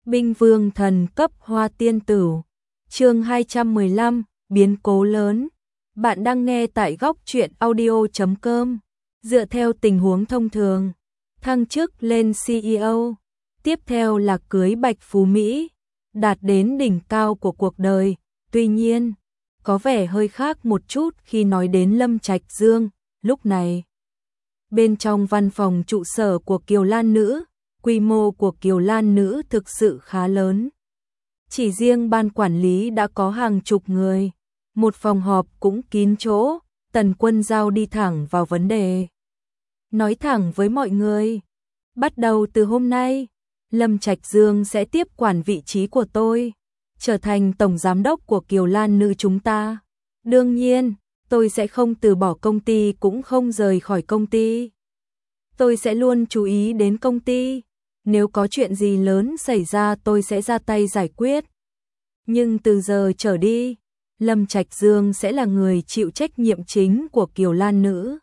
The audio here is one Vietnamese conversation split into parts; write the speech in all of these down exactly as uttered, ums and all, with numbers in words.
Binh vương thần cấp hoa tiên tử. Chương hai trăm mười lăm, biến cố lớn. Bạn đang nghe tại góc truyện audio chấm com. Dựa theo tình huống thông thường, thăng chức lên xê e ô, tiếp theo là cưới Bạch Phú Mỹ, đạt đến đỉnh cao của cuộc đời. Tuy nhiên, có vẻ hơi khác một chút khi nói đến Lâm Trạch Dương. Lúc này, bên trong văn phòng trụ sở của Kiều Lan Nữ, quy mô của Kiều Lan Nữ thực sự khá lớn. Chỉ riêng ban quản lý đã có hàng chục người, một phòng họp cũng kín chỗ. Tần Quân Giao đi thẳng vào vấn đề. Nói thẳng với mọi người, bắt đầu từ hôm nay, Lâm Trạch Dương sẽ tiếp quản vị trí của tôi, trở thành tổng giám đốc của Kiều Lan Nữ chúng ta. Đương nhiên, tôi sẽ không từ bỏ công ty cũng không rời khỏi công ty. Tôi sẽ luôn chú ý đến công ty, nếu có chuyện gì lớn xảy ra tôi sẽ ra tay giải quyết. Nhưng từ giờ trở đi, Lâm Trạch Dương sẽ là người chịu trách nhiệm chính của Kiều Lan Nữ.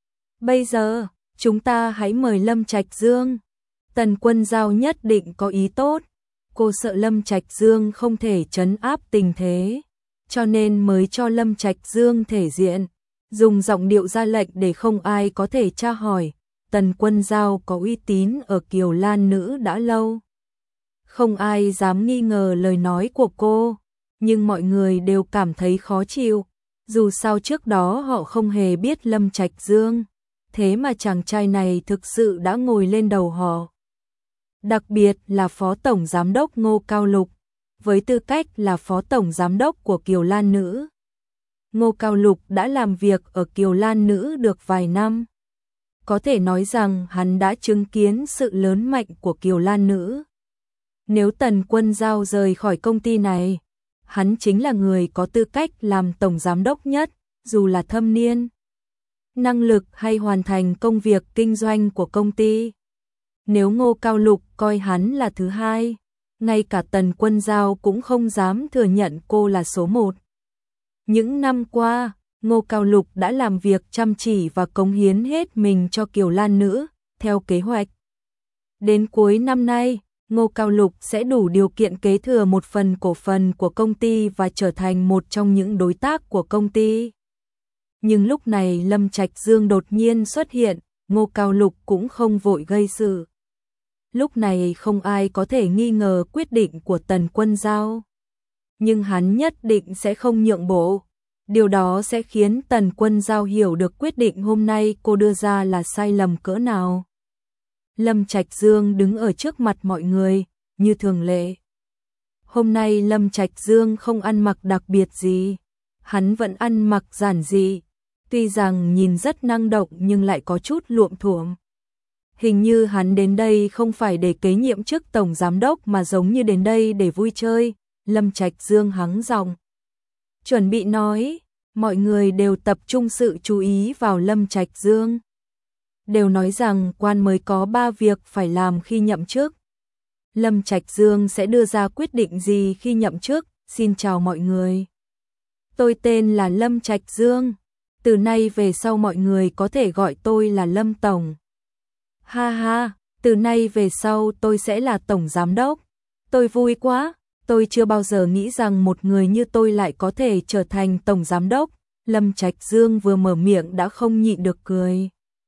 Bây giờ, chúng ta hãy mời Lâm Trạch Dương. Tần Quân Giao nhất định có ý tốt, cô sợ Lâm Trạch Dương không thể trấn áp tình thế, cho nên mới cho Lâm Trạch Dương thể diện, dùng giọng điệu ra lệnh để không ai có thể tra hỏi. Tần Quân Giao có uy tín ở Kiều Lan Nữ đã lâu, không ai dám nghi ngờ lời nói của cô, nhưng mọi người đều cảm thấy khó chịu, dù sao trước đó họ không hề biết Lâm Trạch Dương, thế mà chàng trai này thực sự đã ngồi lên đầu họ. Đặc biệt là Phó Tổng Giám đốc Ngô Cao Lục, với tư cách là Phó Tổng Giám đốc của Kiều Lan Nữ. Ngô Cao Lục đã làm việc ở Kiều Lan Nữ được vài năm. Có thể nói rằng hắn đã chứng kiến sự lớn mạnh của Kiều Lan Nữ. Nếu Tần Quân Giao rời khỏi công ty này, hắn chính là người có tư cách làm tổng giám đốc nhất, dù là thâm niên, năng lực hay hoàn thành công việc kinh doanh của công ty. Nếu Ngô Cao Lục coi hắn là thứ hai, ngay cả Tần Quân Giao cũng không dám thừa nhận cô là số một. Những năm qua, Ngô Cao Lục đã làm việc chăm chỉ và cống hiến hết mình cho Kiều Lan Nữ, theo kế hoạch. Đến cuối năm nay, Ngô Cao Lục sẽ đủ điều kiện kế thừa một phần cổ phần của công ty và trở thành một trong những đối tác của công ty. Nhưng lúc này Lâm Trạch Dương đột nhiên xuất hiện, Ngô Cao Lục cũng không vội gây sự. Lúc này không ai có thể nghi ngờ quyết định của Tần Quân Giao. Nhưng hắn nhất định sẽ không nhượng bộ. Điều đó sẽ khiến Tần Quân Giao hiểu được quyết định hôm nay cô đưa ra là sai lầm cỡ nào. Lâm Trạch Dương đứng ở trước mặt mọi người, như thường lệ. Hôm nay Lâm Trạch Dương không ăn mặc đặc biệt gì, hắn vẫn ăn mặc giản dị, tuy rằng nhìn rất năng động nhưng lại có chút luộm thuộm. Hình như hắn đến đây không phải để kế nhiệm chức tổng giám đốc mà giống như đến đây để vui chơi. Lâm Trạch Dương hắng giọng, chuẩn bị nói, mọi người đều tập trung sự chú ý vào Lâm Trạch Dương. Đều nói rằng quan mới có ba việc phải làm khi nhậm chức. Lâm Trạch Dương sẽ đưa ra quyết định gì khi nhậm chức? Xin chào mọi người. Tôi tên là Lâm Trạch Dương. Từ nay về sau mọi người có thể gọi tôi là Lâm Tổng. Ha ha, từ nay về sau tôi sẽ là Tổng Giám đốc. Tôi vui quá, tôi chưa bao giờ nghĩ rằng một người như tôi lại có thể trở thành Tổng Giám đốc. Lâm Trạch Dương vừa mở miệng đã không nhịn được cười.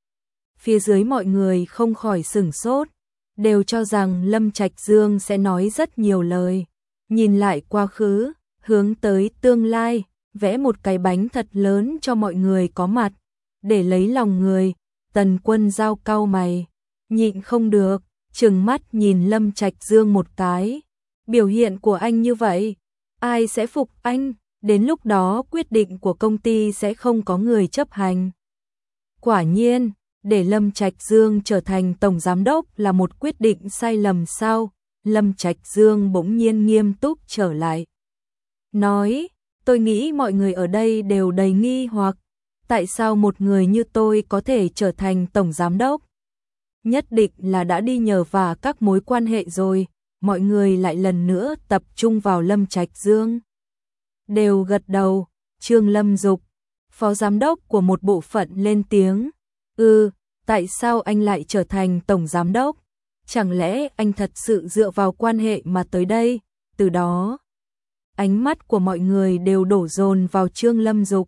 Phía dưới mọi người không khỏi sửng sốt, đều cho rằng Lâm Trạch Dương sẽ nói rất nhiều lời. Nhìn lại quá khứ, hướng tới tương lai, vẽ một cái bánh thật lớn cho mọi người có mặt. Để lấy lòng người, Tần Quân Giao cau mày, nhịn không được, trừng mắt nhìn Lâm Trạch Dương một cái. Biểu hiện của anh như vậy, ai sẽ phục anh? Đến lúc đó quyết định của công ty sẽ không có người chấp hành. Quả nhiên, để Lâm Trạch Dương trở thành tổng giám đốc là một quyết định sai lầm sao? Lâm Trạch Dương bỗng nhiên nghiêm túc trở lại. Nói, tôi nghĩ mọi người ở đây đều đầy nghi hoặc. Tại sao một người như tôi có thể trở thành tổng giám đốc? Nhất định là đã đi nhờ vả các mối quan hệ rồi. Mọi người lại lần nữa tập trung vào Lâm Trạch Dương. Đều gật đầu. Trương Lâm Dục, phó giám đốc của một bộ phận lên tiếng. Ừ, tại sao anh lại trở thành tổng giám đốc? chẳng lẽ anh thật sự dựa vào quan hệ mà tới đây? Từ đó, ánh mắt của mọi người đều đổ dồn vào Trương Lâm Dục.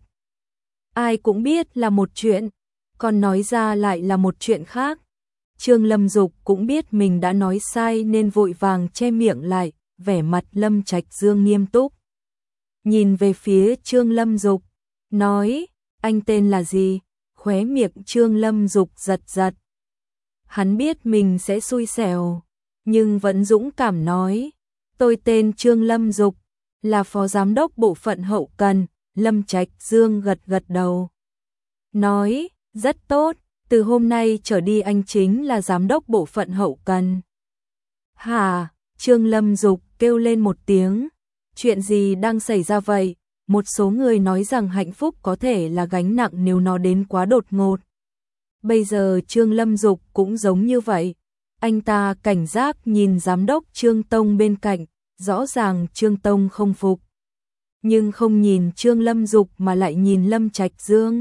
Ai cũng biết là một chuyện, còn nói ra lại là một chuyện khác. Trương Lâm Dục cũng biết mình đã nói sai nên vội vàng che miệng lại, vẻ mặt Lâm Trạch Dương nghiêm túc. Nhìn về phía Trương Lâm Dục, nói, anh tên là gì? Khóe miệng Trương Lâm Dục giật giật. Hắn biết mình sẽ xui xẻo, nhưng vẫn dũng cảm nói, tôi tên Trương Lâm Dục, là phó giám đốc bộ phận hậu cần. Lâm Trạch Dương gật gật đầu. Nói, rất tốt, từ hôm nay trở đi anh chính là giám đốc bộ phận hậu cần. Hả? Trương Lâm Dục kêu lên một tiếng. Chuyện gì đang xảy ra vậy? Một số người nói rằng hạnh phúc có thể là gánh nặng nếu nó đến quá đột ngột. Bây giờ Trương Lâm Dục cũng giống như vậy. Anh ta cảnh giác nhìn giám đốc Trương Tông bên cạnh, rõ ràng Trương Tông không phục. Nhưng không nhìn Trương Lâm Dục mà lại nhìn Lâm Trạch Dương.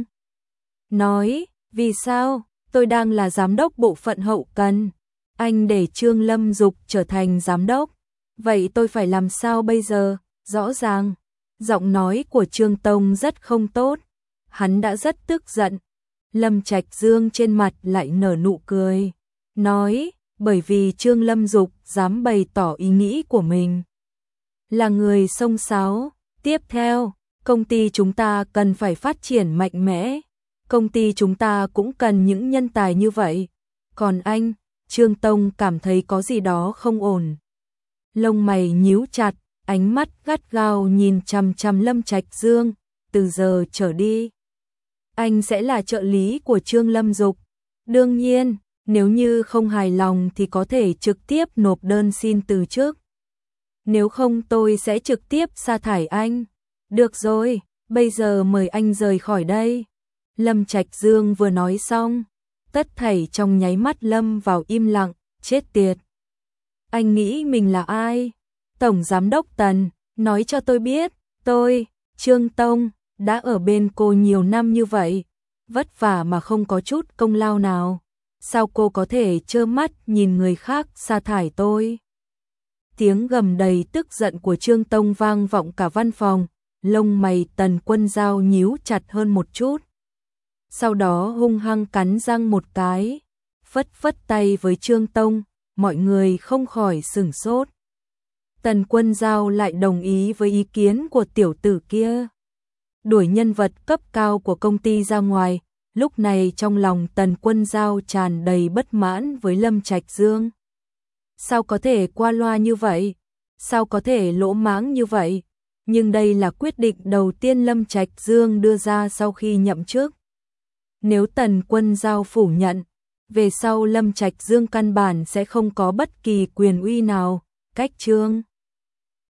Nói, vì sao? Tôi đang là giám đốc bộ phận hậu cần. Anh để Trương Lâm Dục trở thành giám đốc. Vậy tôi phải làm sao bây giờ? Rõ ràng, giọng nói của Trương Tông rất không tốt. Hắn đã rất tức giận. Lâm Trạch Dương trên mặt lại nở nụ cười. Nói, bởi vì Trương Lâm Dục dám bày tỏ ý nghĩ của mình. Là người xông xáo. Tiếp theo, công ty chúng ta cần phải phát triển mạnh mẽ. Công ty chúng ta cũng cần những nhân tài như vậy. Còn anh, Trương Tông cảm thấy có gì đó không ổn. Lông mày nhíu chặt, ánh mắt gắt gao nhìn chằm chằm Lâm Trạch Dương. Từ giờ trở đi, anh sẽ là trợ lý của Trương Lâm Dục. Đương nhiên, nếu như không hài lòng thì có thể trực tiếp nộp đơn xin từ chức. Nếu không tôi sẽ trực tiếp sa thải anh. Được rồi, bây giờ mời anh rời khỏi đây. Lâm Trạch Dương vừa nói xong, tất thảy trong nháy mắt lâm vào im lặng, chết tiệt. Anh nghĩ mình là ai? Tổng Giám đốc Tần, nói cho tôi biết, tôi, Trương Tông, đã ở bên cô nhiều năm như vậy, vất vả mà không có chút công lao nào. Sao cô có thể trơ mắt nhìn người khác sa thải tôi? Tiếng gầm đầy tức giận của Trương Tông vang vọng cả văn phòng, lông mày Tần Quân Dao nhíu chặt hơn một chút. Sau đó hung hăng cắn răng một cái, phất phất tay với Trương Tông, mọi người không khỏi sửng sốt. Tần Quân Dao lại đồng ý với ý kiến của tiểu tử kia. Đuổi nhân vật cấp cao của công ty ra ngoài, lúc này trong lòng Tần Quân Dao tràn đầy bất mãn với Lâm Trạch Dương. Sao có thể qua loa như vậy? Sao có thể lỗ mãng như vậy? Nhưng đây là quyết định đầu tiên Lâm Trạch Dương đưa ra sau khi nhậm chức. Nếu Tần Quân Dao phủ nhận, về sau Lâm Trạch Dương căn bản sẽ không có bất kỳ quyền uy nào. Cách Trương